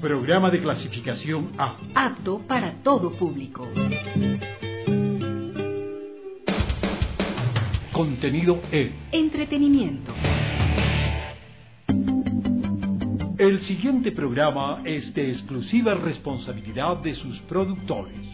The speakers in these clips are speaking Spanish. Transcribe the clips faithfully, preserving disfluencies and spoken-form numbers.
Programa de clasificación A. Apto para todo público. Contenido E. Entretenimiento. El siguiente programa es de exclusiva responsabilidad de sus productores.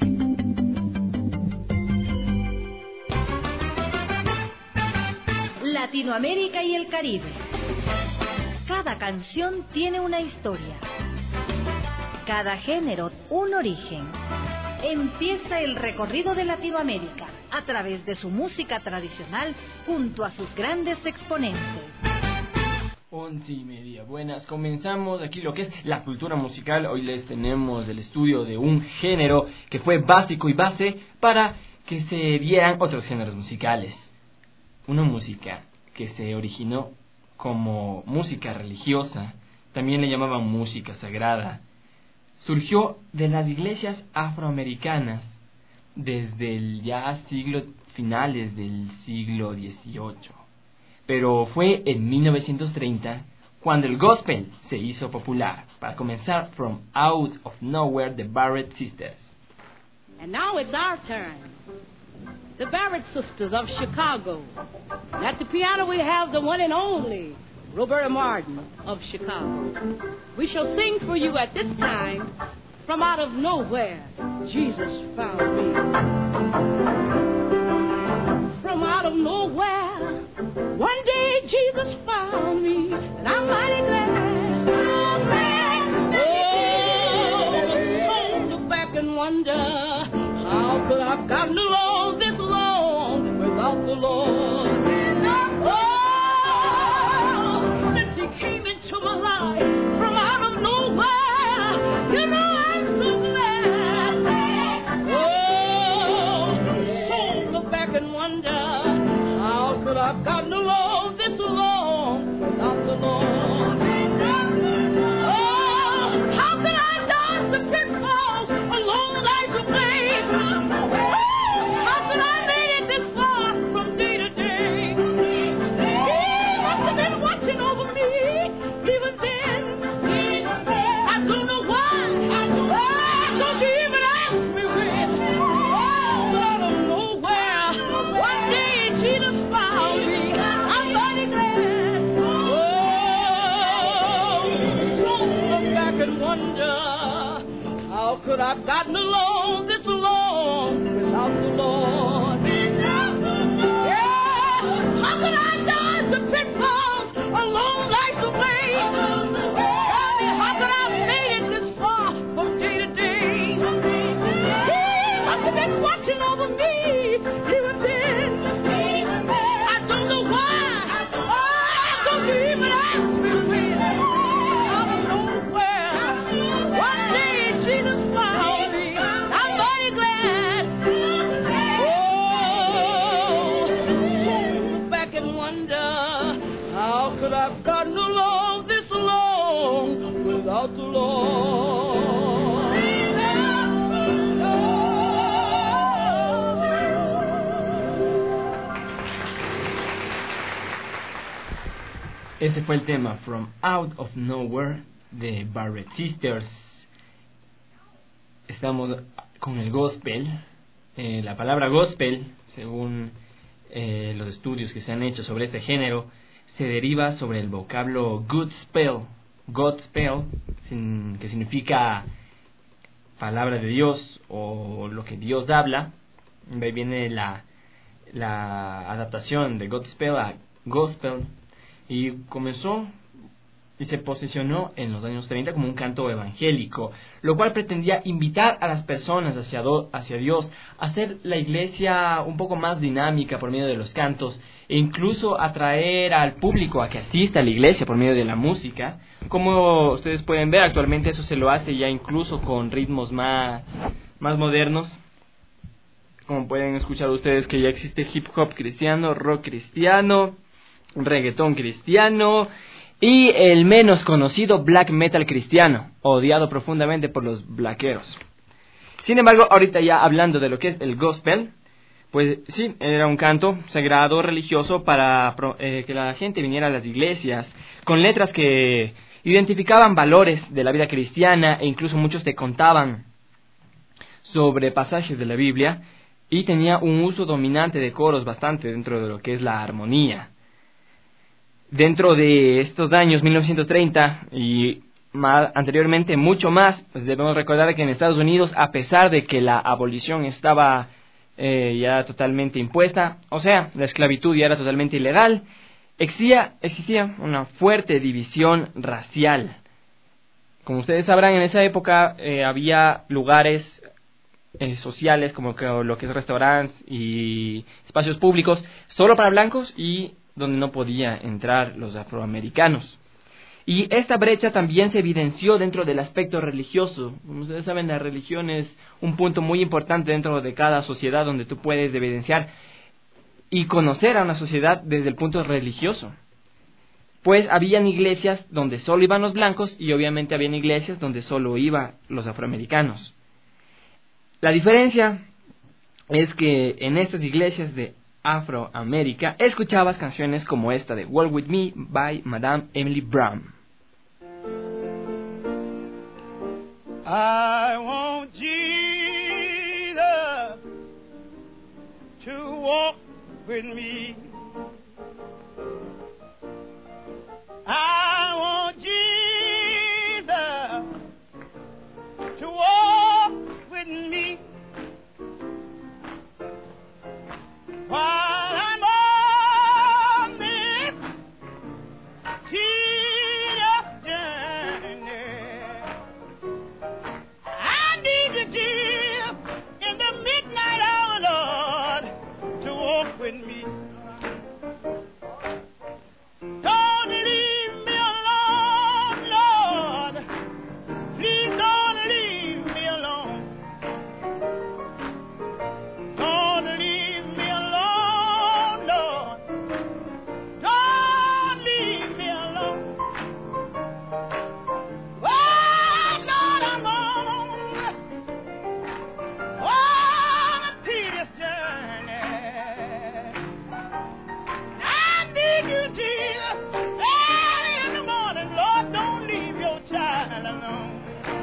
Latinoamérica y el Caribe. Cada canción tiene una historia. Cada género un origen. Empieza el recorrido de Latinoamérica a través de su música tradicional junto a sus grandes exponentes. Once y media. Buenas, comenzamos aquí lo que es la cultura musical. Hoy les tenemos el estudio de un género que fue básico y base para que se dieran otros géneros musicales. Una música que se originó como música religiosa, también le llamaban música sagrada. Surgió de las iglesias afroamericanas desde el ya siglo finales del siglo dieciocho. Pero fue en mil novecientos treinta cuando el gospel se hizo popular. Para comenzar, From Out of Nowhere, the Barrett Sisters. And now it's our turn. The Barrett Sisters of Chicago. And at the piano we have the one and only Roberta Martin of Chicago. We shall sing for you at this time, From Out of Nowhere, Jesus Found Me. From out of nowhere, one day Jesus found me, and I'm mighty glad. So glad. Oh, look back and wonder, how could I have gotten along this long without the Lord? Oh, since He came into my life from out of nowhere, you know I'm so glad. Oh, so look back and wonder, how could I have gotten along this long without the Lord? Oh, how could I dodge the pitfalls along life's way? Oh, how could I make it this far from day to day? He must have been watching over me even then. I don't know why. I don't even ask me when. Oh, out of nowhere, one day Jesus found me. I'm mighty glad. Oh, look back and wonder, how could I have gotten along this long without the Lord? Yeah, how could I dodge the pitfalls along life's way? Tell me, how could I have made it this far from day to day? He must have been watching over me even then. I don't know why. Oh, don't you even ask me when. Out of nowhere, one day Jesus found me. I'm mighty glad. Oh, look back and wonder, how could I have gotten along this long without the Lord? Ese fue el tema From Out of Nowhere de Barrett Sisters. Estamos con el gospel. Eh, la palabra gospel, según eh, los estudios que se han hecho sobre este género, se deriva sobre el vocablo good spell, Godspell, sin, que significa palabra de Dios o lo que Dios habla. De ahí viene la, la adaptación de Godspell a gospel. Y comenzó y se posicionó en los años treinta como un canto evangélico, lo cual pretendía invitar a las personas hacia, do, hacia Dios, hacer la iglesia un poco más dinámica por medio de los cantos, e incluso atraer al público a que asista a la iglesia por medio de la música. Como ustedes pueden ver, actualmente eso se lo hace ya incluso con ritmos más, más modernos. Como pueden escuchar ustedes que ya existe hip hop cristiano, rock cristiano, reggaetón cristiano y el menos conocido black metal cristiano, odiado profundamente por los blackeros. Sin embargo, ahorita ya hablando de lo que es el gospel, pues sí, era un canto sagrado religioso para eh, que la gente viniera a las iglesias con letras que identificaban valores de la vida cristiana e incluso muchos te contaban sobre pasajes de la Biblia y tenía un uso dominante de coros bastante dentro de lo que es la armonía. Dentro de estos años mil novecientos treinta y más, anteriormente mucho más, pues debemos recordar que en Estados Unidos, a pesar de que la abolición estaba eh, ya totalmente impuesta, o sea, la esclavitud ya era totalmente ilegal, existía, existía una fuerte división racial. Como ustedes sabrán, en esa época eh, había lugares eh, sociales como que, lo que es restaurantes y espacios públicos solo para blancos y donde no podía entrar los afroamericanos. Y esta brecha también se evidenció dentro del aspecto religioso. Como ustedes saben, la religión es un punto muy importante dentro de cada sociedad donde tú puedes evidenciar y conocer a una sociedad desde el punto religioso. Pues habían iglesias donde solo iban los blancos y obviamente habían iglesias donde solo iban los afroamericanos. La diferencia es que en estas iglesias de Afroamérica escuchabas canciones como esta de Walk With Me by Madame Emily Brown. I want Jesus to walk with me. I want Jesus to walk with me while I'm on this tedious journey. I need you, Jesus, in the midnight hour, Lord, to walk with me. Don't leave me alone, Lord. Please don't leave me alone. Don't leave me alone, Lord. Don't leave me alone. Oh, Lord, I'm on, on a tedious journey. I need you, Jesus, early in the morning. Lord, don't leave your child alone.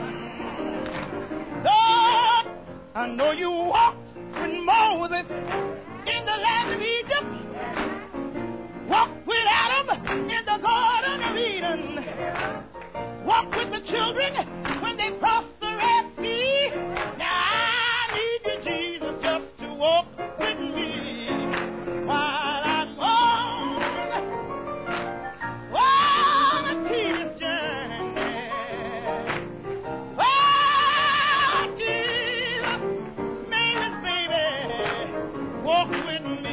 Lord, I know you walked with Moses in the land of Egypt. Walk with Adam in the Garden of Eden. Walk with the children when they crossed the Red Sea. Now I need you, Jesus, just to walk with me while I'm on, on a tedious journey. Oh, Jesus, Mary's baby, walk with me.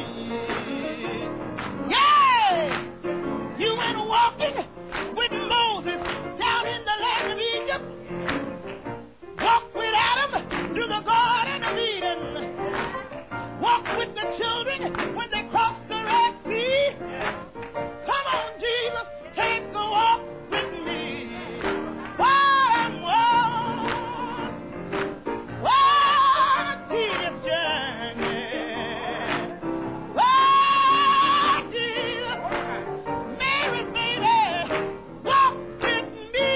Yeah, you went walking with Moses down in the land of Egypt. Walk with Adam through the Garden of Eden. Walk with the children when they crossed the Red Sea. Come on, Jesus, take a walk with me while I'm on, on a tedious journey. Oh, Jesus, Mary's baby, walk with me.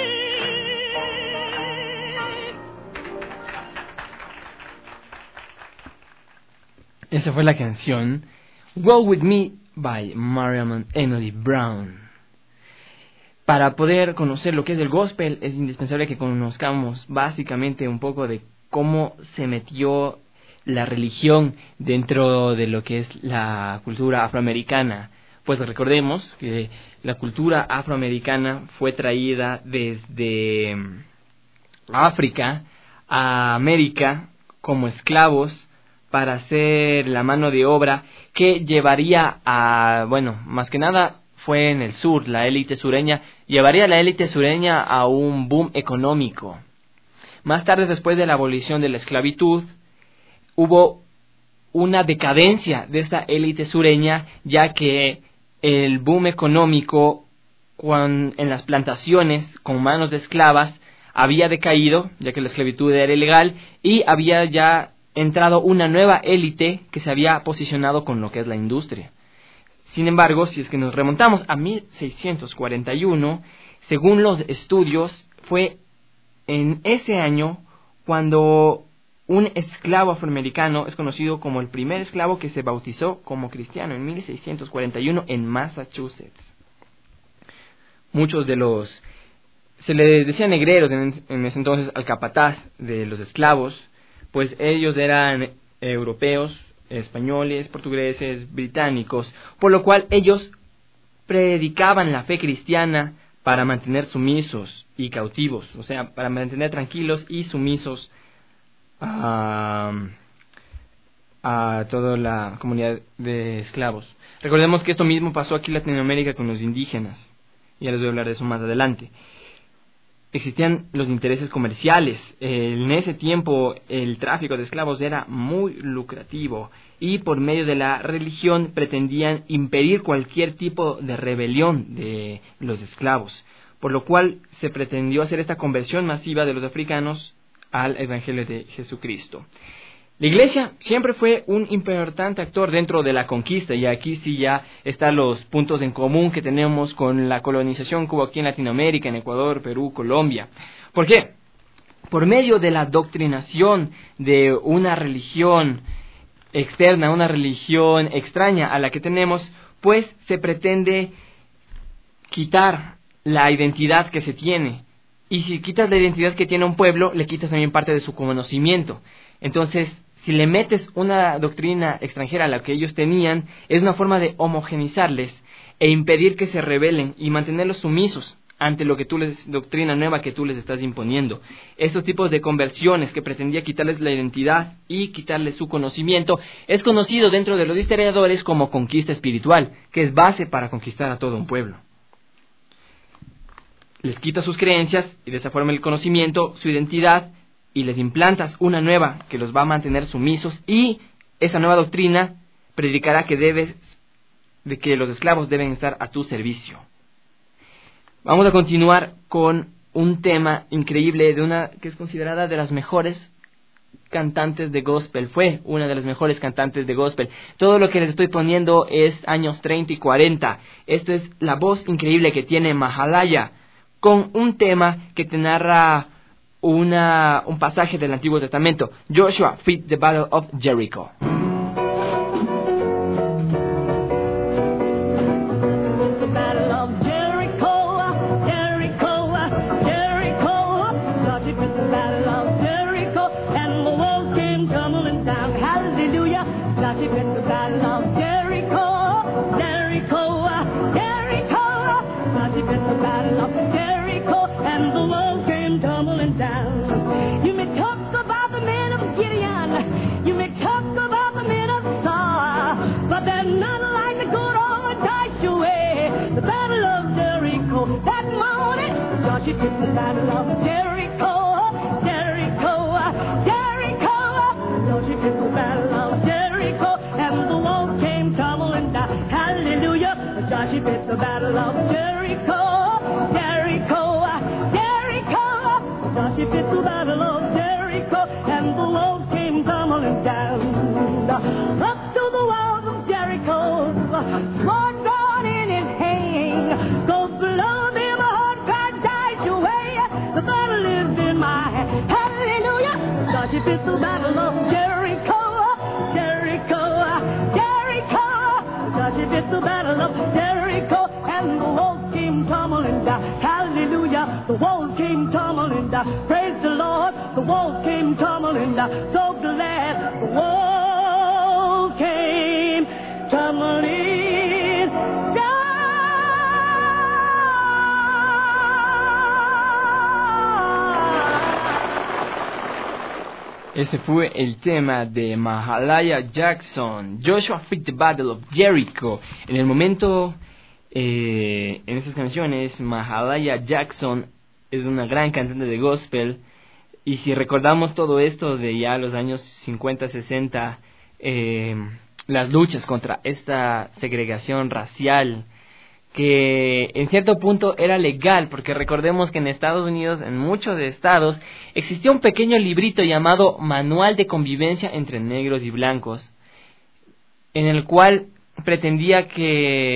Esa fue la canción Walk With Me by Mariam Emily Brown. Para poder conocer lo que es el gospel es indispensable que conozcamos básicamente un poco de cómo se metió la religión dentro de lo que es la cultura afroamericana. Pues recordemos que la cultura afroamericana fue traída desde África a América como esclavos para hacer la mano de obra que llevaría a, bueno, más que nada fue en el sur, la élite sureña, llevaría a la élite sureña a un boom económico. Más tarde, después de la abolición de la esclavitud, hubo una decadencia de esta élite sureña, ya que el boom económico cuando, en las plantaciones con manos de esclavas había decaído, ya que la esclavitud era ilegal, y había ya entrado una nueva élite que se había posicionado con lo que es la industria. Sin embargo, si es que nos remontamos a mil seiscientos cuarenta y uno, según los estudios, fue en ese año cuando un esclavo afroamericano es conocido como el primer esclavo que se bautizó como cristiano en mil seiscientos cuarenta y uno en Massachusetts. Muchos de los... se le decían negreros en, en ese entonces al capataz de los esclavos, pues ellos eran europeos, españoles, portugueses, británicos, por lo cual ellos predicaban la fe cristiana para mantener sumisos y cautivos, o sea, para mantener tranquilos y sumisos a, a toda la comunidad de esclavos. Recordemos que esto mismo pasó aquí en Latinoamérica con los indígenas, ya les voy a hablar de eso más adelante. Existían los intereses comerciales. En ese tiempo el tráfico de esclavos era muy lucrativo y por medio de la religión pretendían impedir cualquier tipo de rebelión de los esclavos, por lo cual se pretendió hacer esta conversión masiva de los africanos al Evangelio de Jesucristo. La Iglesia siempre fue un importante actor dentro de la conquista, y aquí sí ya están los puntos en común que tenemos con la colonización que hubo aquí en Latinoamérica, en Ecuador, Perú, Colombia. ¿Por qué? Por medio de la doctrinación de una religión externa, una religión extraña a la que tenemos, pues se pretende quitar la identidad que se tiene. Y si quitas la identidad que tiene un pueblo, le quitas también parte de su conocimiento. Entonces, si le metes una doctrina extranjera a la que ellos tenían, es una forma de homogenizarles e impedir que se rebelen y mantenerlos sumisos ante lo que tú les, doctrina nueva que tú les estás imponiendo. Estos tipos de conversiones que pretendía quitarles la identidad y quitarles su conocimiento es conocido dentro de los historiadores como conquista espiritual, que es base para conquistar a todo un pueblo. Les quitas sus creencias y de esa forma el conocimiento, su identidad, y les implantas una nueva que los va a mantener sumisos, y esa nueva doctrina predicará que debes, de que los esclavos deben estar a tu servicio. Vamos a continuar con un tema increíble de una que es considerada de las mejores cantantes de gospel. Fue una de las mejores cantantes de gospel. Todo lo que les estoy poniendo es años treinta y cuarenta. Esto es la voz increíble que tiene Mahalaya, con un tema que te narra Una, un pasaje del Antiguo Testamento, Joshua Fit the Battle of Jericho. She took the battle of Jericho, Jericho, Jericho. So she took the battle of Jericho, and the walls came tumbling down. Hallelujah. Joshua took the battle of Jericho, Jericho, Jericho. Joshua took the battle of Jericho, and the walls came tumbling down. Up to the walls of Jericho, sword drawn in his hand, goes below them. The battle is in my hand. Hallelujah. Joshua fit the battle of Jericho, Jericho, Jericho. Joshua fit the battle of Jericho, and the walls came tumbling down. Hallelujah. The walls came tumbling down. Praise the Lord. The walls came tumbling down. So glad the walls came tumbling down. Ese fue el tema de Mahalia Jackson, Joshua Fit the Battle of Jericho. En el momento, eh, en estas canciones, Mahalia Jackson es una gran cantante de gospel. Y si recordamos todo esto de ya los años cincuenta, sesenta, eh, las luchas contra esta segregación racial, que en cierto punto era legal, porque recordemos que en Estados Unidos, en muchos de estados, existía un pequeño librito llamado Manual de Convivencia entre Negros y Blancos, en el cual pretendía que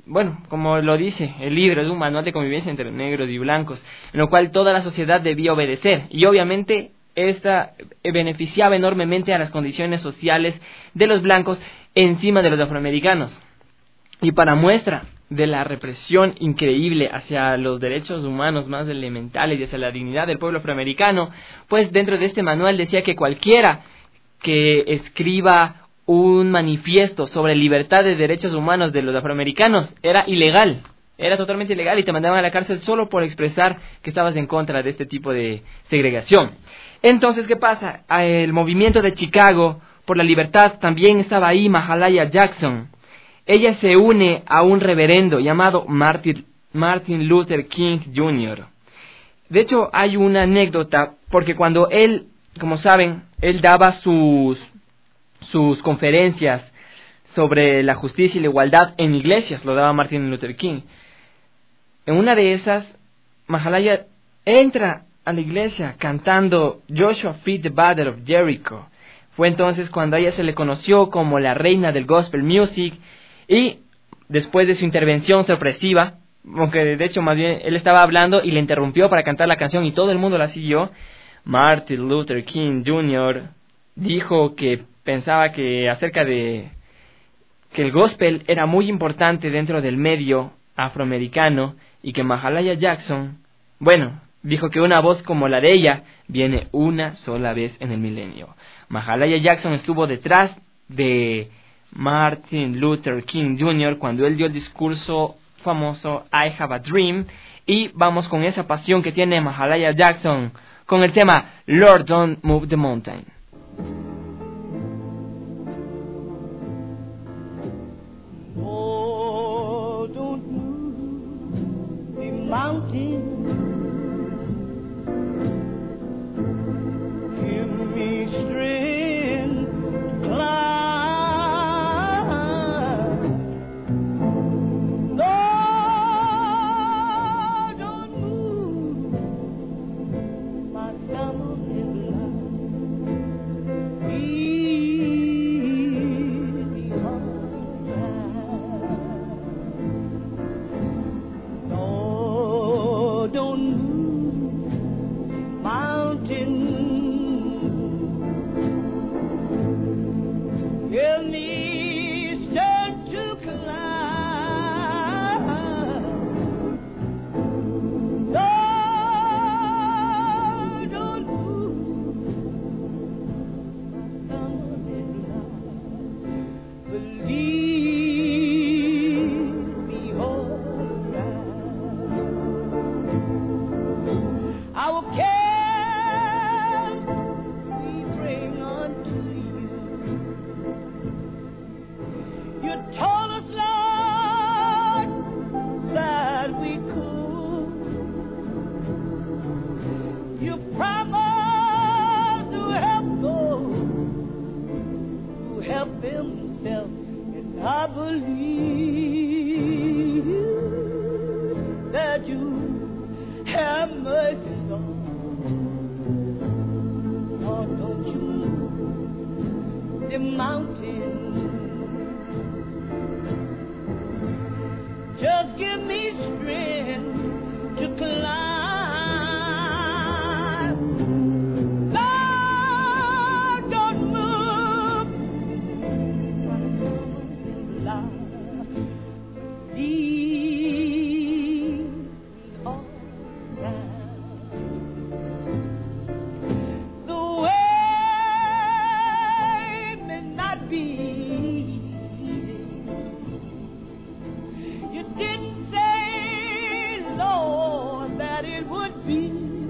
bueno, como lo dice el libro, es un manual de convivencia entre negros y blancos, en lo cual toda la sociedad debía obedecer. Y obviamente esta beneficiaba enormemente a las condiciones sociales de los blancos encima de los afroamericanos. Y para muestra de la represión increíble hacia los derechos humanos más elementales y hacia la dignidad del pueblo afroamericano, pues dentro de este manual decía que cualquiera que escriba un manifiesto sobre libertad de derechos humanos de los afroamericanos era ilegal, era totalmente ilegal y te mandaban a la cárcel solo por expresar que estabas en contra de este tipo de segregación. Entonces, ¿qué pasa? El movimiento de Chicago por la libertad también estaba ahí, Mahalia Jackson. Ella se une a un reverendo llamado Martin, Martin Luther King junior De hecho, hay una anécdota, porque cuando él, como saben, él daba sus sus conferencias sobre la justicia y la igualdad en iglesias, lo daba Martin Luther King. En una de esas, Mahalia entra a la iglesia cantando Joshua Fit the Battle of Jericho. Fue entonces cuando a ella se le conoció como la reina del gospel music, y después de su intervención sorpresiva, aunque de hecho más bien él estaba hablando y le interrumpió para cantar la canción y todo el mundo la siguió, Martin Luther King junior dijo que pensaba que acerca de que el gospel era muy importante dentro del medio afroamericano y que Mahalia Jackson, bueno, dijo que una voz como la de ella viene una sola vez en el milenio. Mahalia Jackson estuvo detrás de Martin Luther King junior cuando él dio el discurso famoso I Have a Dream, y vamos con esa pasión que tiene Mahalia Jackson con el tema Lord Don't Move the Mountain. Mountain, give me strength to climb. Lord, don't move my stumbling block. Lead me on down. Don't move, mountain. Give me strength to climb. Lord, don't move, my stumbling block. Believe me, all right. Our cares we bring unto you. You told us, Lord, that we could. You promised to help those who help themselves, and I believe that you have mercy. The mountain, just give me strength to climb. Lord, don't move my life. Lead me all right. The way may not be. You didn't say, Lord, that it would be.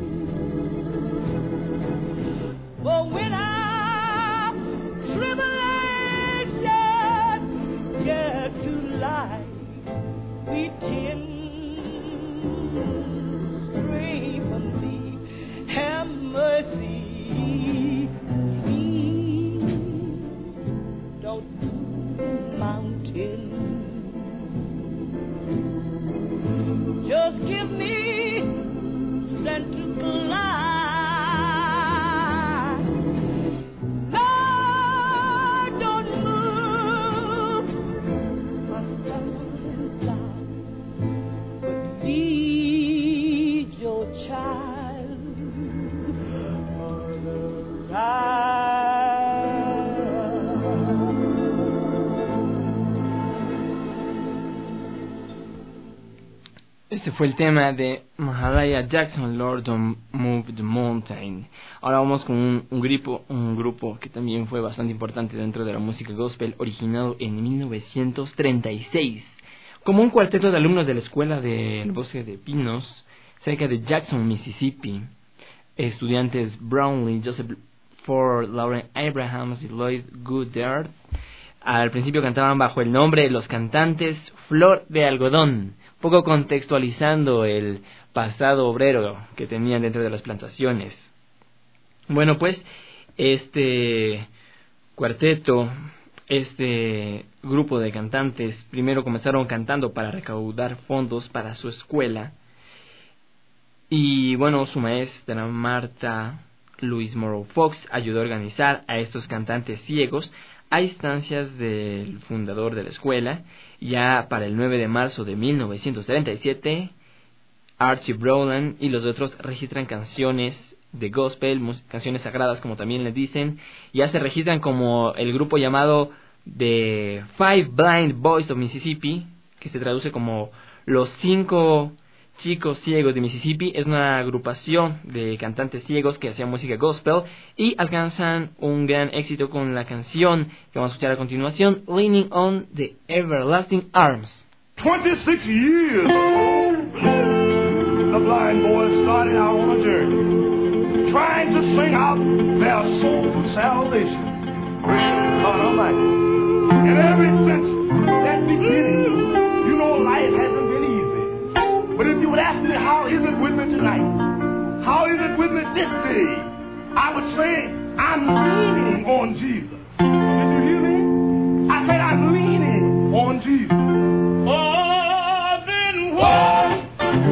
But when our tribulation get to light, we tend stray from thee. Have mercy. Don't mountain. Just give me strength to climb. Lord, don't move my stumbling block. Este fue el tema de Mahalia Jackson, Lord Don't Move the Mountain. Ahora vamos con un, un, grupo, un grupo que también fue bastante importante dentro de la música gospel, originado en mil novecientos treinta y seis. Como un cuarteto de alumnos de la escuela del Bosque de Pinos, cerca de Jackson, Mississippi. Estudiantes Brownlee, Joseph Ford, Lauren Abrahams y Lloyd Goddard. Al principio cantaban bajo el nombre de los cantantes Flor de Algodón, poco contextualizando el pasado obrero que tenían dentro de las plantaciones. Bueno, pues este cuarteto, este grupo de cantantes, primero comenzaron cantando para recaudar fondos para su escuela. Y bueno, su maestra Martha Louise Morrow Fox ayudó a organizar a estos cantantes ciegos a instancias del fundador de la escuela. Ya para el nueve de marzo de mil novecientos treinta y siete, Archie Browland y los otros registran canciones de gospel, canciones sagradas como también les dicen. Ya se registran como el grupo llamado The Five Blind Boys of Mississippi, que se traduce como los cinco chicos ciegos de Mississippi. Es una agrupación de cantantes ciegos que hacían música gospel y alcanzan un gran éxito con la canción que vamos a escuchar a continuación, Leaning on the Everlasting Arms. twenty-six years the blind boys started out on a journey, trying to sing out their soul salvation. Praise God Almighty. And ever since that beginning, you know life hasn't been easy. But if you would ask me, how is it with me tonight? How is it with me this day? I would say, I'm leaning on Jesus. Did you hear me? I said, I'm leaning on Jesus. Oh, then what?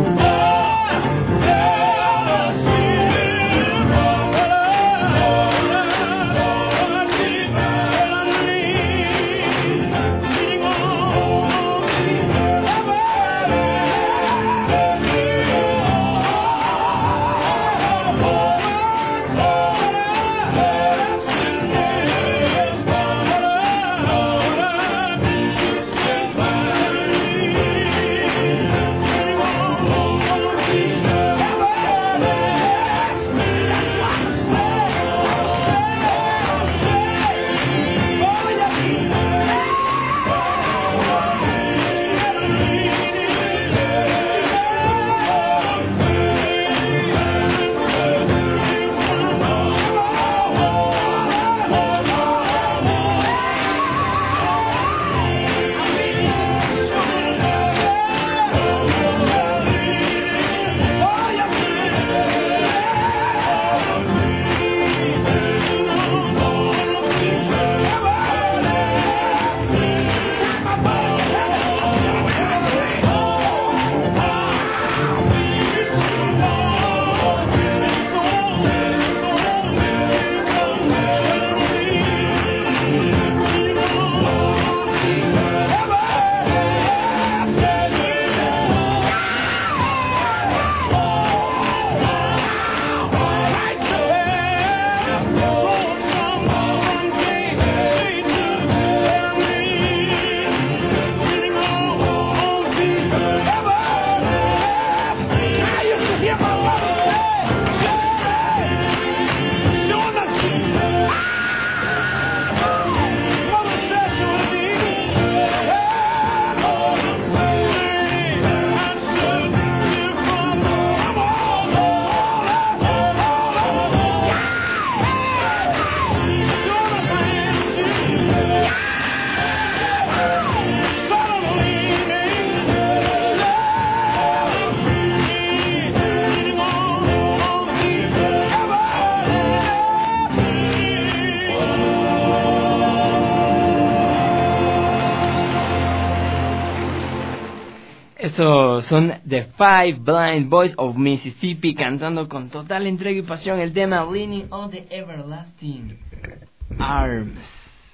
Eso son The Five Blind Boys of Mississippi cantando con total entrega y pasión el tema Leaning on the Everlasting Arms.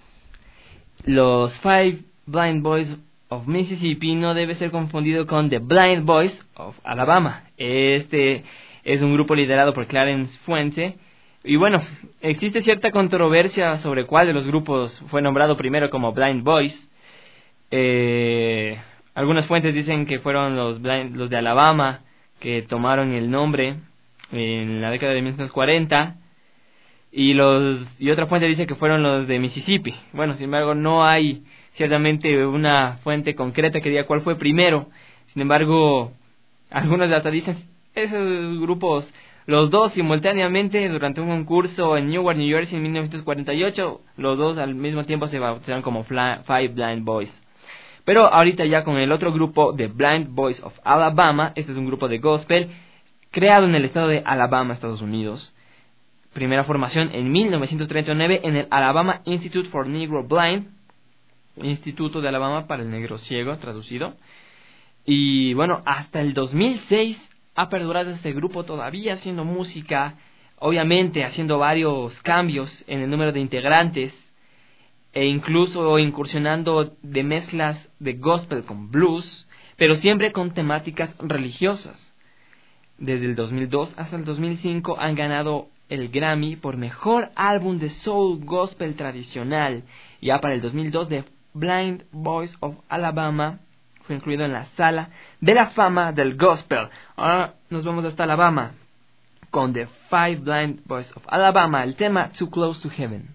Los Five Blind Boys of Mississippi no debe ser confundido con The Blind Boys of Alabama. Este es un grupo liderado por Clarence Fuente. Y bueno, existe cierta controversia sobre cuál de los grupos fue nombrado primero como Blind Boys. Eh... Algunas fuentes dicen que fueron los, blind, los de Alabama que tomaron el nombre en la década de mil novecientos cuarenta, y los y otra fuente dice que fueron los de Mississippi. Bueno, sin embargo, no hay ciertamente una fuente concreta que diga cuál fue primero. Sin embargo, algunos hasta dicen esos grupos, los dos simultáneamente, durante un concurso en Newark, New Jersey en mil novecientos cuarenta y ocho, los dos al mismo tiempo se bautizaron como Five Blind Boys. Pero ahorita ya con el otro grupo, The Blind Boys of Alabama. Este es un grupo de gospel creado en el estado de Alabama, Estados Unidos. Primera formación en mil novecientos treinta y nueve en el Alabama Institute for Negro Blind, Instituto de Alabama para el Negro Ciego, traducido. Y bueno, hasta el dos mil seis ha perdurado este grupo todavía haciendo música, obviamente haciendo varios cambios en el número de integrantes, e incluso incursionando de mezclas de gospel con blues, pero siempre con temáticas religiosas. Desde el dos mil dos hasta el dos mil cinco han ganado el Grammy por mejor álbum de soul gospel tradicional. Ya para el dos mil dos, The Blind Boys of Alabama fue incluido en la sala de la fama del gospel. Ahora nos vamos hasta Alabama con The Five Blind Boys of Alabama, el tema Too Close to Heaven.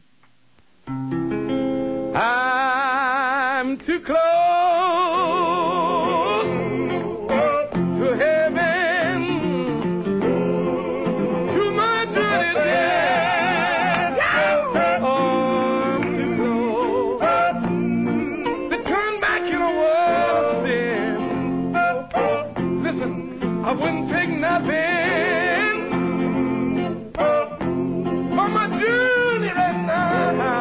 I'm too close to heaven, too much in it there. Oh, I'm too close to turn back in a world of sin. Listen, I wouldn't take nothing for my journey right now.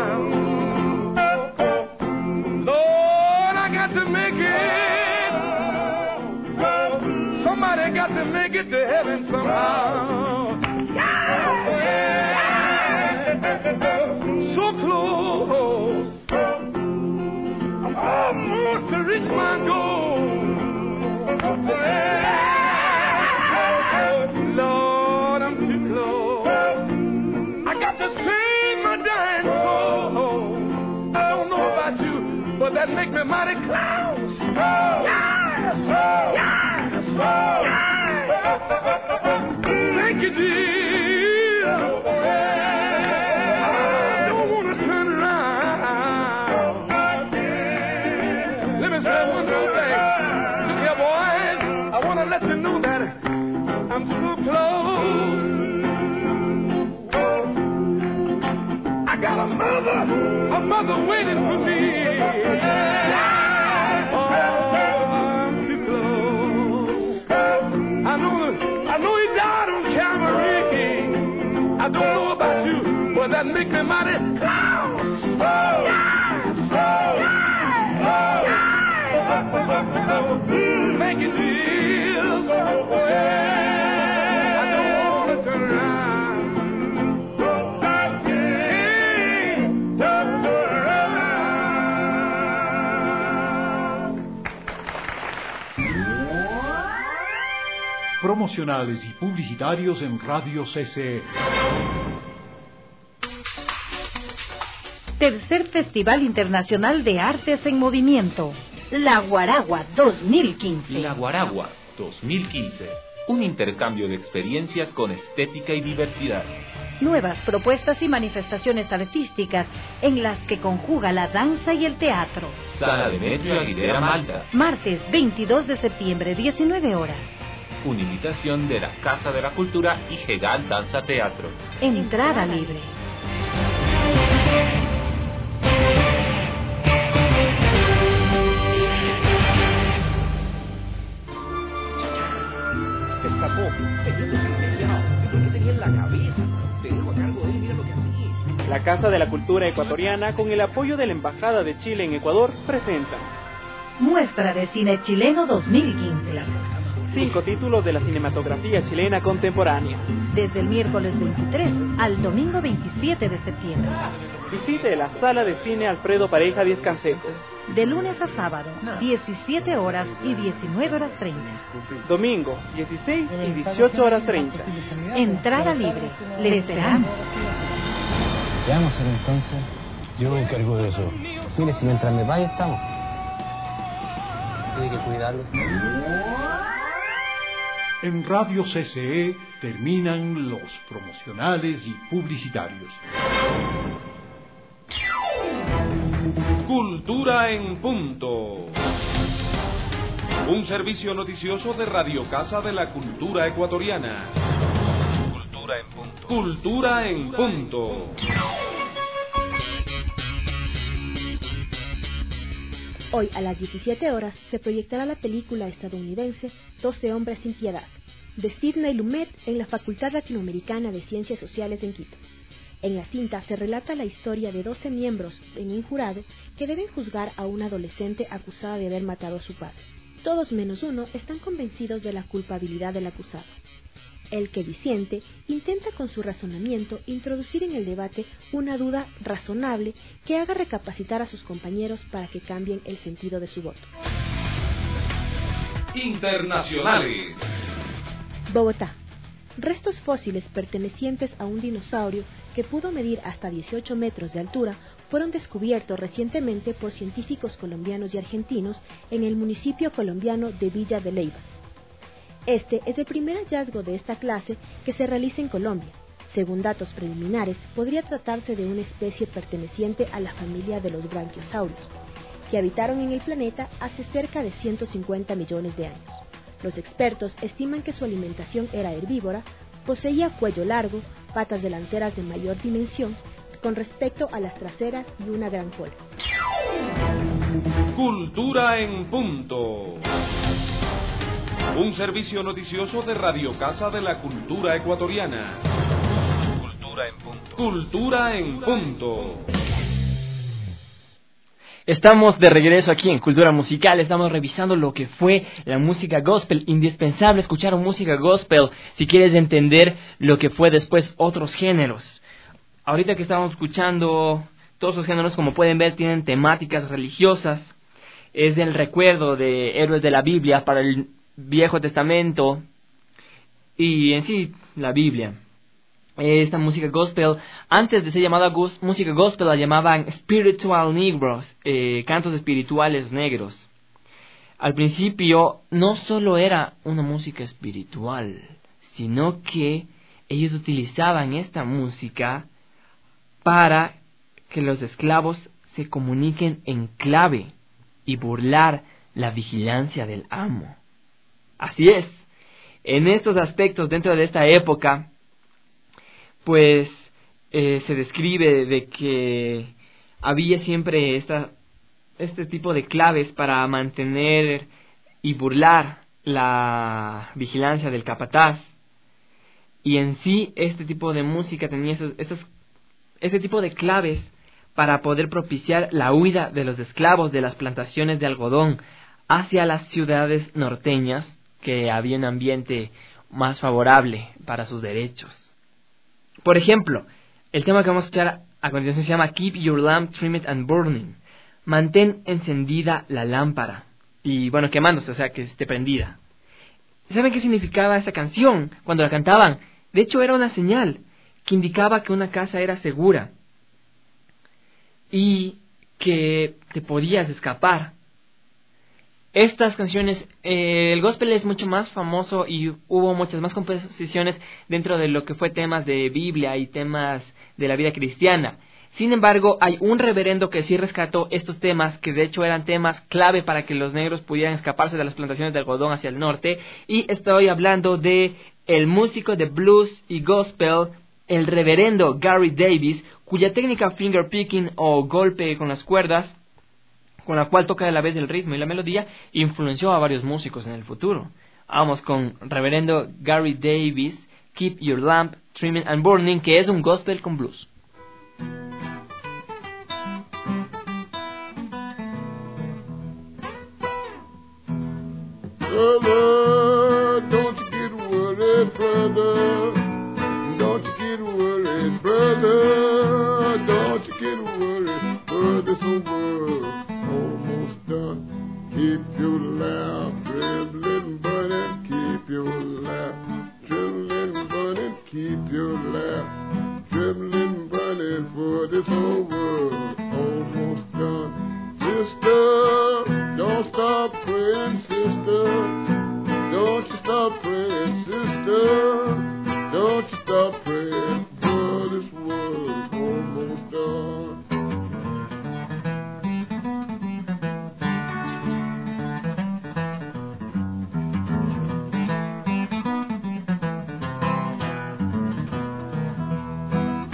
Somebody got to make it to heaven somehow. Yeah. Yeah. So close, I'm almost to reach my goal. Yeah. Lord, I'm too close. I got to save my dying soul. I don't know about you, but that make me mighty close. Yes, yes. Thank you, Jesus. I don't want to turn around. Let me say one more thing. Look here, boys. I want to let you know that I'm so close. I got a mother, a mother waiting for me. Oh, I'm too close. I know, I know he died on Calvary. I don't know about you, but that make me mighty close. Yes, yes. Thank you, Jesus. I don't want to turn around. Promocionales y publicitarios en Radio C C. Tercer Festival Internacional de Artes en Movimiento, La Guaragua dos mil quince. La Guaragua dos mil quince. Un intercambio de experiencias con estética y diversidad. Nuevas propuestas y manifestaciones artísticas en las que conjuga la danza y el teatro. Sala Demetrio Aguilera Malta. Martes veintidós de septiembre, diecinueve horas. Una invitación de la Casa de la Cultura y Gegal Danza Teatro. Entrada libre. Se escapó. Este es el peleado. ¿Qué tenía en la cabeza? Te dejo a cargo de él, mira lo que hacía. La Casa de la Cultura Ecuatoriana, con el apoyo de la Embajada de Chile en Ecuador, presenta Muestra de Cine Chileno dos mil quince. Cinco títulos de la cinematografía chilena contemporánea. Desde el miércoles veintitrés al domingo veintisiete de septiembre. Visite la Sala de Cine Alfredo Pareja Diez Canseco. De lunes a sábado, diecisiete horas y diecinueve horas treinta. Domingo, dieciséis y dieciocho horas treinta. Entrada libre. Le esperamos. ¿Qué vamos a hacer entonces? Yo me encargo de eso. Mire, si mientras me vaya estamos. tiene que cuidarlos. En Radio C C E terminan los promocionales y publicitarios. Cultura en punto. Un servicio noticioso de Radio Casa de la Cultura Ecuatoriana. Cultura en punto. Cultura en punto. Hoy a las diecisiete horas se proyectará la película estadounidense doce hombres sin piedad, de Sidney Lumet en la Facultad Latinoamericana de Ciencias Sociales en Quito. En la cinta se relata la historia de doce miembros en un jurado que deben juzgar a una adolescente acusada de haber matado a su padre. Todos menos uno están convencidos de la culpabilidad del acusado. El que disiente intenta con su razonamiento introducir en el debate una duda razonable que haga recapacitar a sus compañeros para que cambien el sentido de su voto. Internacionales. Bogotá. Restos fósiles pertenecientes a un dinosaurio que pudo medir hasta dieciocho metros de altura fueron descubiertos recientemente por científicos colombianos y argentinos en el municipio colombiano de Villa de Leyva. Este es el primer hallazgo de esta clase que se realiza en Colombia. Según datos preliminares, podría tratarse de una especie perteneciente a la familia de los brachiosaurios, que habitaron en el planeta hace cerca de ciento cincuenta millones de años. Los expertos estiman que su alimentación era herbívora, poseía cuello largo, patas delanteras de mayor dimensión con respecto a las traseras y una gran cola. Cultura en punto. Un servicio noticioso de Radio Casa de la Cultura Ecuatoriana. Cultura en punto. Cultura en punto. Estamos de regreso aquí en Cultura Musical, estamos revisando lo que fue la música gospel. Indispensable escuchar música gospel si quieres entender lo que fue después otros géneros. Ahorita que estamos escuchando, todos los géneros, como pueden ver, tienen temáticas religiosas. Es del recuerdo de héroes de la Biblia para el Viejo Testamento y en sí la Biblia. Esta música gospel, antes de ser llamada gos- música gospel, la llamaban spiritual negros, eh, cantos espirituales negros. Al principio no solo era una música espiritual, sino que ellos utilizaban esta música para que los esclavos se comuniquen en clave y burlar la vigilancia del amo. Así es, en estos aspectos dentro de esta época, pues eh, se describe de que había siempre esta, este tipo de claves para mantener y burlar la vigilancia del capataz. Y en sí este tipo de música tenía esos, esos, este tipo de claves para poder propiciar la huida de los esclavos de las plantaciones de algodón hacia las ciudades norteñas, que había un ambiente más favorable para sus derechos. Por ejemplo, el tema que vamos a escuchar a continuación se llama Keep Your Lamp Trimmed and Burning. Mantén encendida la lámpara. Y bueno, quemándose, o sea, que esté prendida. ¿Saben qué significaba esa canción cuando la cantaban? De hecho, era una señal que indicaba que una casa era segura y que te podías escapar. Estas canciones, eh, el gospel es mucho más famoso y hubo muchas más composiciones dentro de lo que fue temas de Biblia y temas de la vida cristiana. Sin embargo, hay un reverendo que sí rescató estos temas, que de hecho eran temas clave para que los negros pudieran escaparse de las plantaciones de algodón hacia el norte. Y estoy hablando de el músico de blues y gospel, el reverendo Gary Davis, cuya técnica finger picking o golpe con las cuerdas, con la cual toca a la vez el ritmo y la melodía, influenció a varios músicos en el futuro. Vamos con reverendo Gary Davis, Keep Your Lamp Trimmed and Burning, que es un gospel con blues. Brother, don't you get worried, brother. Don't you get worried, brother. Don't you get worried, brother. This whole world almost done. Keep your lamp trembling, burning. Keep your lamp trembling, burning. Keep your lamp trembling, burning. For this whole world almost done. Sister, don't stop praying.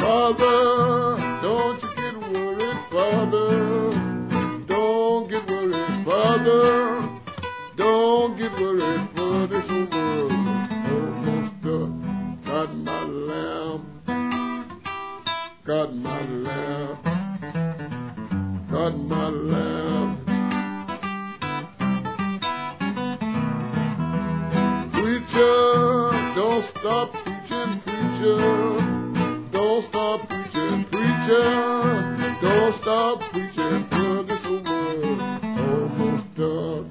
Father, don't you get worried, Father. Don't get worried, Father. Don't get worried, for this old world almost done. Got my lamb, got my lamb, got my lamb. Preacher, don't stop preaching, preacher. Don't stop preaching, preacher. Don't stop preaching, for this old world almost done.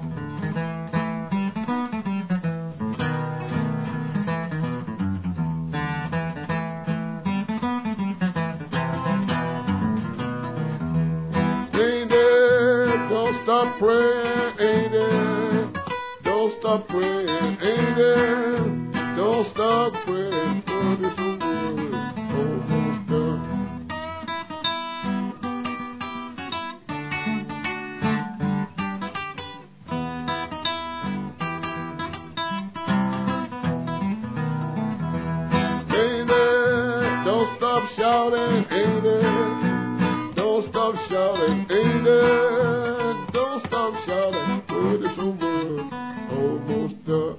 Ain't it? Don't stop praying, ain't it? Don't stop praying, ain't it? Don't stop praying, for this old world almost done. Ain't it? Don't stop shouting, ain't it? Don't stop shouting, ain't it? Don't stop shouting, for this old world almost done.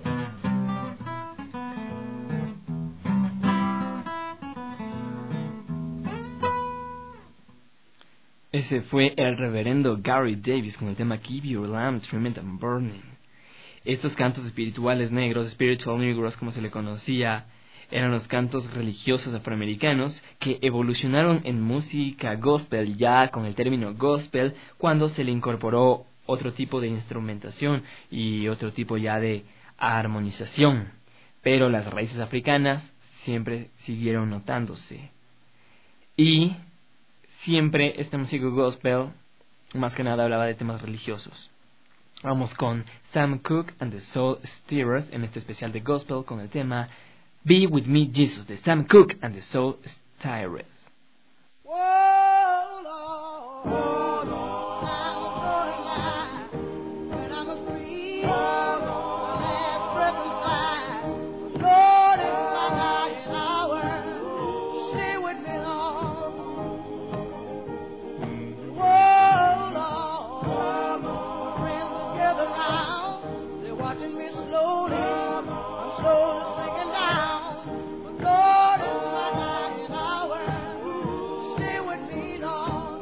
Ese fue el reverendo Gary Davis con el tema Keep Your Lamp Trimmed and Burning. Estos cantos espirituales negros, spiritual negroes como se le conocía, eran los cantos religiosos afroamericanos que evolucionaron en música gospel, ya con el término gospel, cuando se le incorporó otro tipo de instrumentación y otro tipo ya de armonización. Pero las raíces africanas siempre siguieron notándose. Y siempre esta música gospel, más que nada, hablaba de temas religiosos. Vamos con Sam Cooke and the Soul Stirrers en este especial de gospel con el tema Be With Me Jesus de Sam Cooke and the Soul Stirrers. Whoa, Lord. Whoa, Lord. I'm going live when I'm a free. Whoa, Lord. Last breath inside. Lord, in my dying hour, stay with me, Lord. Whoa, Lord. Whoa, Lord. Friends are gathered round. They're watching me slowly. I'm slowly sinking down. But Lord, in my dying hour, stay with me, Lord.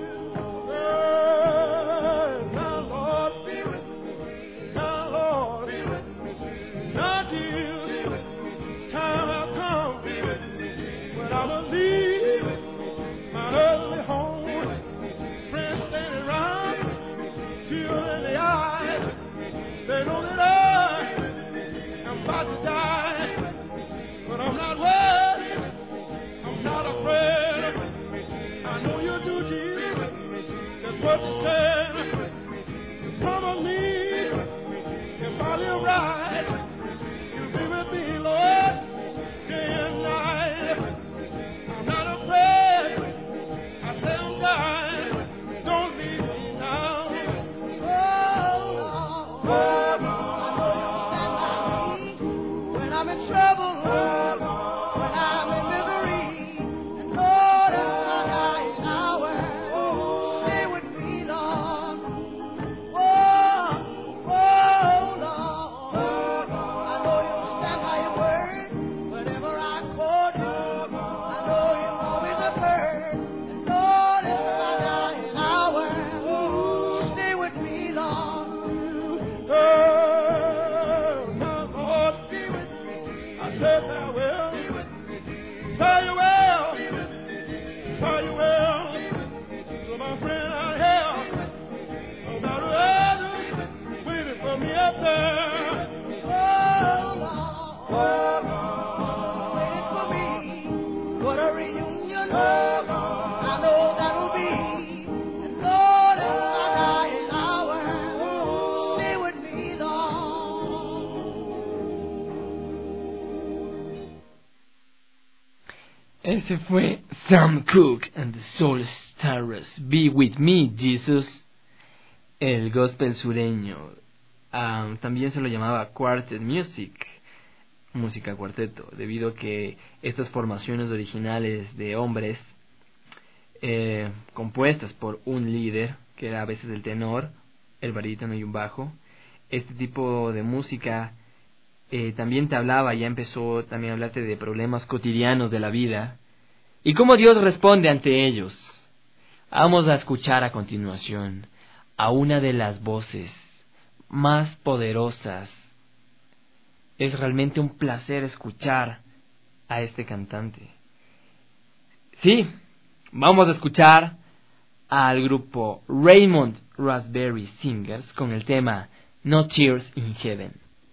Hey, now, Lord, be with me. Now, Lord, be with me. Now, Jesus, be with me. Time will come, be with me. When I will leave my earthly home, friends standing around, tears in the eyes. They know that I am about to die, but I'm not worried. I'm not afraid. I know you do, Jesus. That's what you said. Come on me. If I live right, you'll be with me, Lord, day and night. I'm not afraid. I say I'm right. Don't leave me now. Oh, Lord. Oh, Lord. I know you'll stand by me when I'm in trouble. Oh, Lord. When I'm in misery. And Lord, in my dying hour, stay with me, Lord. Whoa, whoa, Lord. I know you'll stand by your word whenever I quote you. I know you always have heard. And Lord, in my dying hour, stay with me, Lord. Oh, now, Lord, be with me. I said I will. Be with me. Fare you well. Be with me. Fare you well. Be with me. So my friend out here, about others, waiting for me up there. Oh, Lord. Oh, Lord. Waiting for me. What a reunion. Oh, Lord. I know that'll be. And Lord, in my dying hour, stay with me, Lord. Ese fue Sam Cooke and the Soul Stirrers. Be With Me, Jesus. El gospel sureño. Um, también se lo llamaba quartet music. música cuarteto, debido a que estas formaciones originales de hombres, eh, compuestas por un líder, que era a veces el tenor, el barítono y un bajo, este tipo de música eh, también te hablaba, ya empezó también a hablarte de problemas cotidianos de la vida y cómo Dios responde ante ellos. Vamos a escuchar a continuación a una de las voces más poderosas. Es realmente un placer escuchar a este cantante. Sí, vamos a escuchar al grupo Raymond Raspberry Singers con el tema No Tears in Heaven.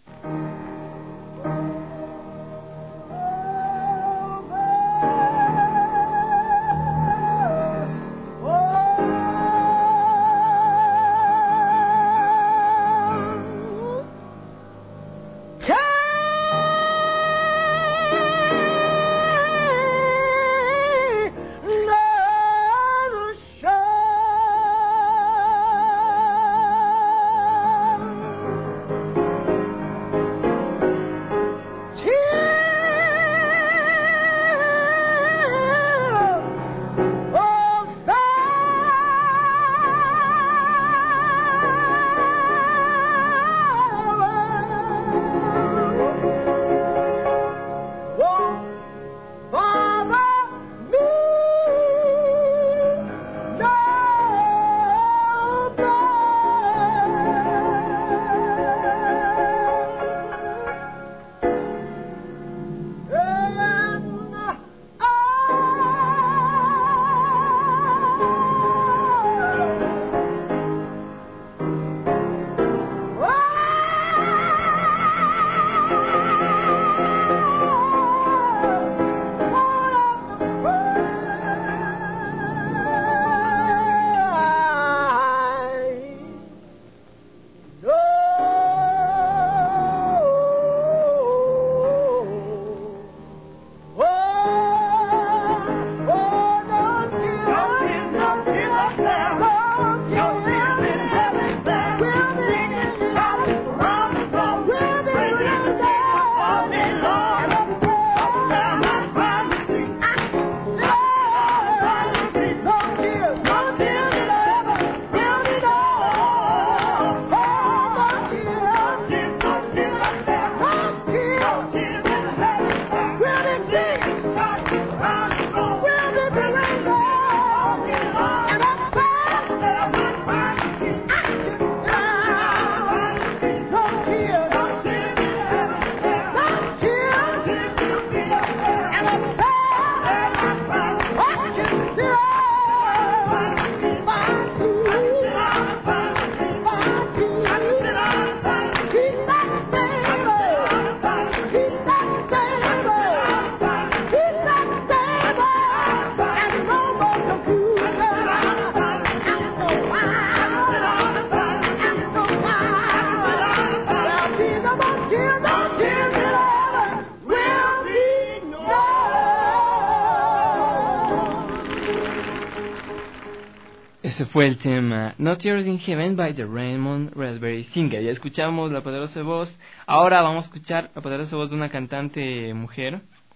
Ese fue el tema No Tears in Heaven by the Raymond Raspberry Singer. Ya escuchamos la poderosa voz. Ahora vamos a escuchar la poderosa voz de una cantante mujer,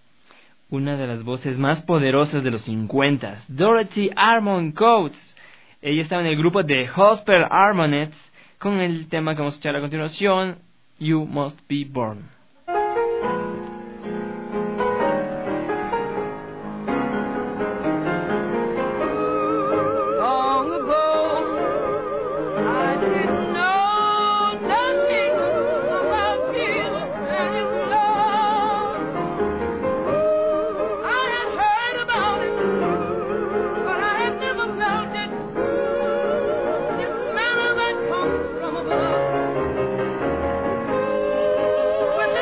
una de las voces más poderosas de los cincuenta, Dorothy Armond Coates. Ella estaba en el grupo de Hosper Harmonettes con el tema que vamos a escuchar a continuación, You Must Be Born. With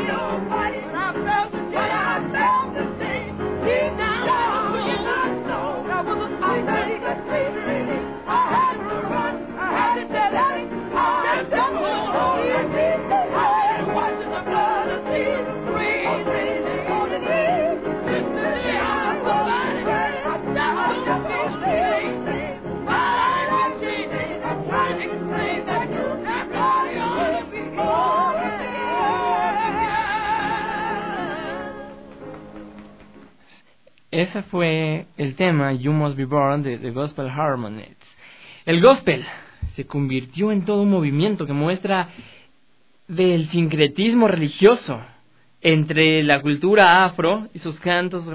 Ese fue el tema You Must Be Born de The Gospel Harmonists. El gospel se convirtió en todo un movimiento que muestra del sincretismo religioso entre la cultura afro y sus cantos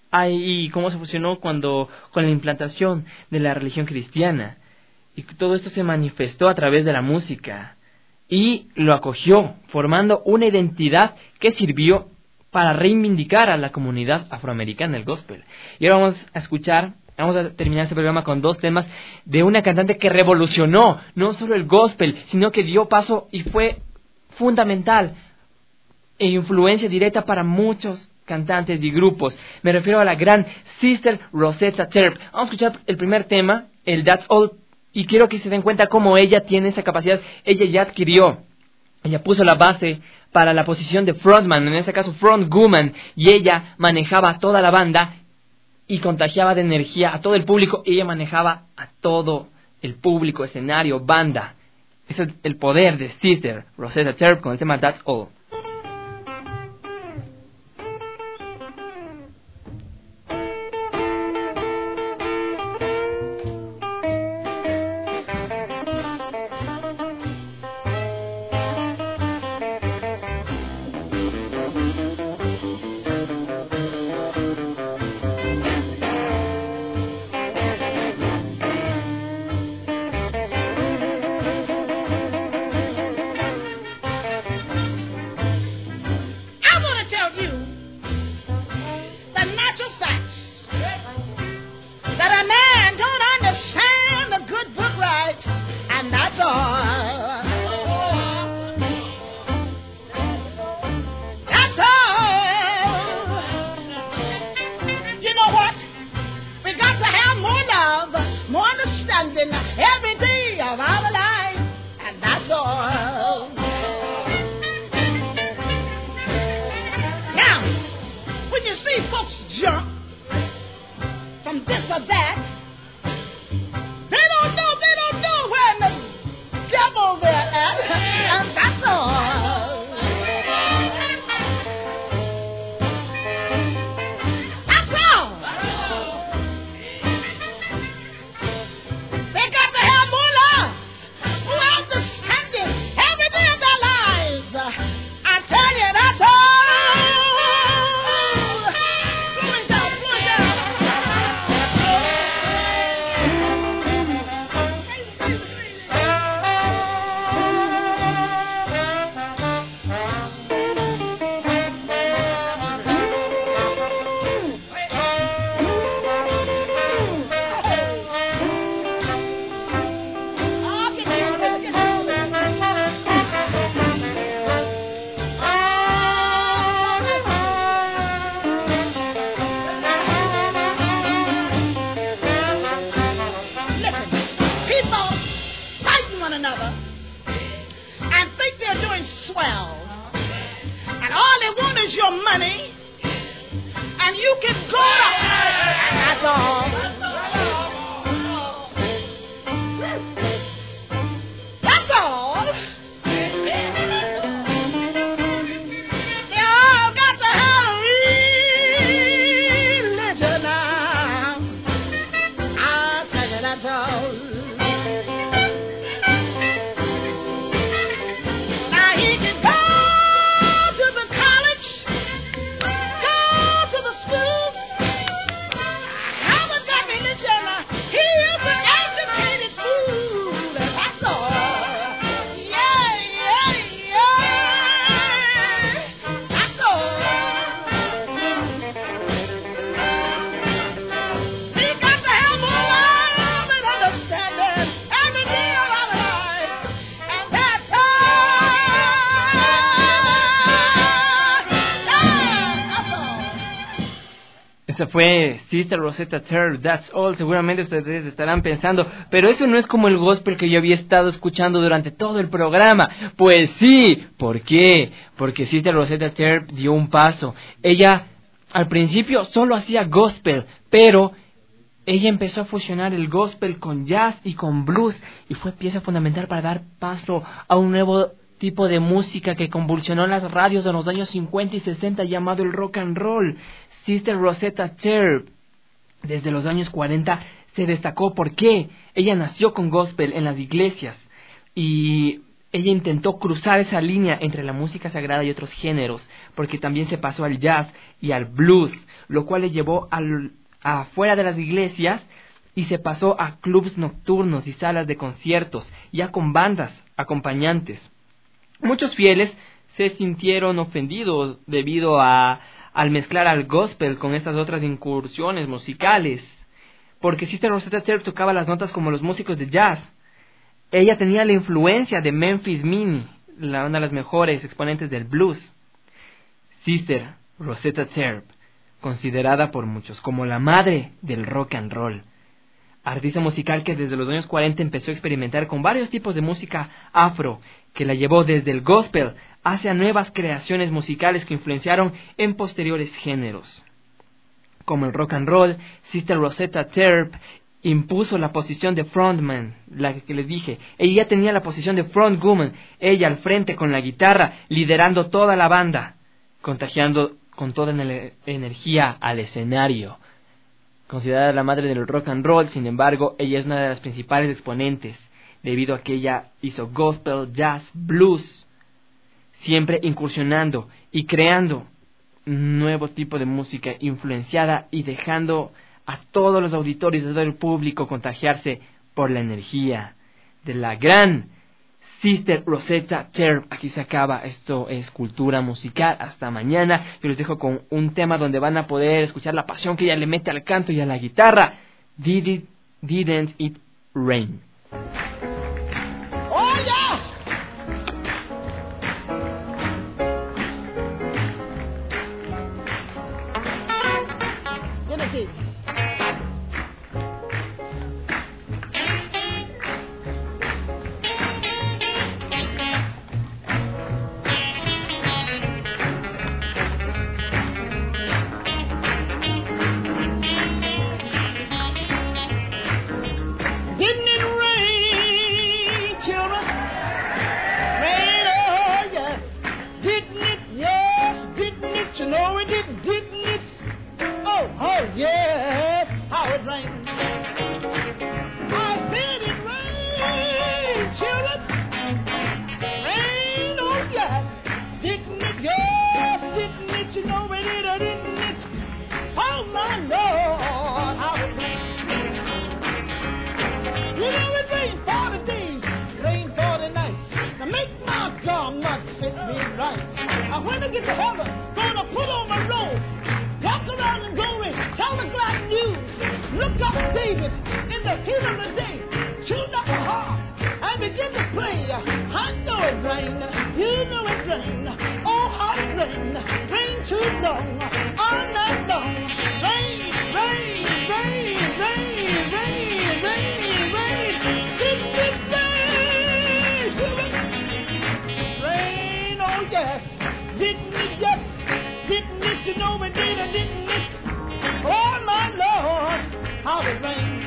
y cómo se fusionó cuando con la implantación de la religión cristiana. Y todo esto se manifestó a través de la música y lo acogió, formando una identidad que sirvió para reivindicar a la comunidad afroamericana, el gospel. Y ahora vamos a escuchar, vamos a terminar este programa con dos temas de una cantante que revolucionó no solo el gospel, sino que dio paso y fue fundamental e influencia directa para muchos cantantes y grupos. Me refiero a la gran Sister Rosetta Tharpe. Vamos a escuchar el primer tema, el That's All, y quiero que se den cuenta cómo ella tiene esa capacidad. Ella ya adquirió, ella puso la base para la posición de frontman, en este caso frontwoman, y ella manejaba toda la banda y contagiaba de energía a todo el público. Ella manejaba a todo el público, escenario, banda. Ese es el poder de Sister Rosetta Tharpe con el tema That's All. Have a Esa fue Sister Rosetta Tharpe, That's All. Seguramente ustedes estarán pensando, pero eso no es como el gospel que yo había estado escuchando durante todo el programa. Pues sí, ¿por qué? Porque Sister Rosetta Tharpe dio un paso. Ella al principio solo hacía gospel, pero ella empezó a fusionar el gospel con jazz y con blues, y fue pieza fundamental para dar paso a un nuevo tipo de música que convulsionó las radios de los años cincuenta y sesenta, llamado el rock and roll. Sister Rosetta Tharpe, desde los años cuarenta, se destacó. ¿Por qué? Ella nació con gospel en las iglesias, y ella intentó cruzar esa línea entre la música sagrada y otros géneros, porque también se pasó al jazz y al blues, lo cual le llevó al afuera de las iglesias y se pasó a clubs nocturnos y salas de conciertos, ya con bandas acompañantes. Muchos fieles se sintieron ofendidos debido a al mezclar al gospel con estas otras incursiones musicales, porque Sister Rosetta Tharpe tocaba las notas como los músicos de jazz. Ella tenía la influencia de Memphis Minnie, la, una de las mejores exponentes del blues. Sister Rosetta Tharpe, considerada por muchos como la madre del rock and roll, artista musical que desde los años cuarenta empezó a experimentar con varios tipos de música afro, que la llevó desde el gospel hacia nuevas creaciones musicales que influenciaron en posteriores géneros. Como el rock and roll, Sister Rosetta Tharpe impuso la posición de frontman, la que les dije. Ella ya tenía la posición de frontwoman, ella al frente con la guitarra, liderando toda la banda, contagiando con toda ener- energía al escenario. Considerada la madre del rock and roll, sin embargo, ella es una de las principales exponentes, debido a que ella hizo gospel, jazz, blues, siempre incursionando y creando un nuevo tipo de música influenciada y dejando a todos los auditorios, a todo el público contagiarse por la energía de la gran Sister Rosetta Tharpe. Aquí se acaba. Esto es Cultura Musical. Hasta mañana. Yo les dejo con un tema donde van a poder escuchar la pasión que ella le mete al canto y a la guitarra. Did it, Didn't It Rain? Oh, yeah! Give it to you. Didn't it rain, children? Rain, oh yes. Didn't it? Yes, didn't it? You know it did, didn't it? Oh, oh yes, how it rained. I said it rained, children. Rain, oh yes. Didn't it? Yes, didn't it? You know it did, or didn't it? Oh my Lord, how it rained. You know it rained forty days, rained forty nights. Now make my garment fit me right. Now when I get to heaven, gonna put on my robe, walk around in glory, tell the glad news. Look up David in the heat of the day, tune up a harp and begin to play. I know it rained, you know it rained. Oh how it rained, rain too long, all night long. Rain, rain, rain, rain, rain, rain, rain. Didn't it rain, children? Rain, oh yes. Didn't it, yes. Didn't it, you know it did, or didn't it? Oh my Lord, how it rained.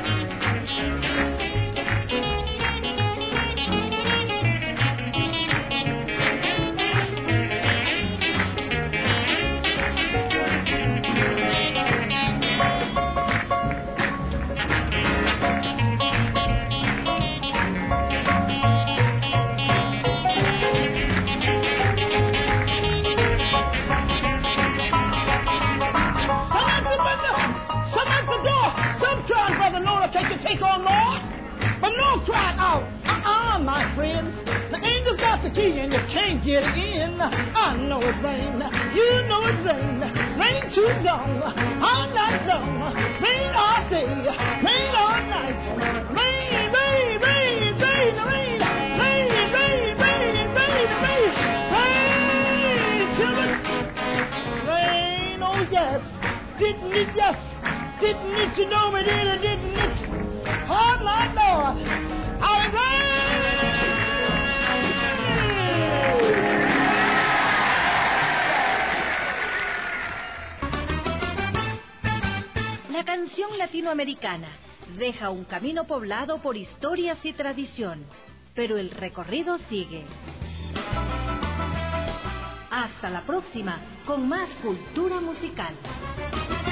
Some at the window, some at the door, some trying, Brother Noah, take you take on more. But no cried out, uh-uh, my friends. The angel's got the key and you can't get in. I know it rain, you know it rain. Rain too long, all night long. Rain all day, rain all night. Rain, rain, rain, rain, rain. Rain, rain, rain, rain, rain. Rain, children. Rain, oh yes. Didn't it just, didn't it, you know me, did it, didn't it? Oh, Lord, Lord. I was La canción latinoamericana deja un camino poblado por historias y tradición, pero el recorrido sigue. Hasta la próxima con más cultura musical.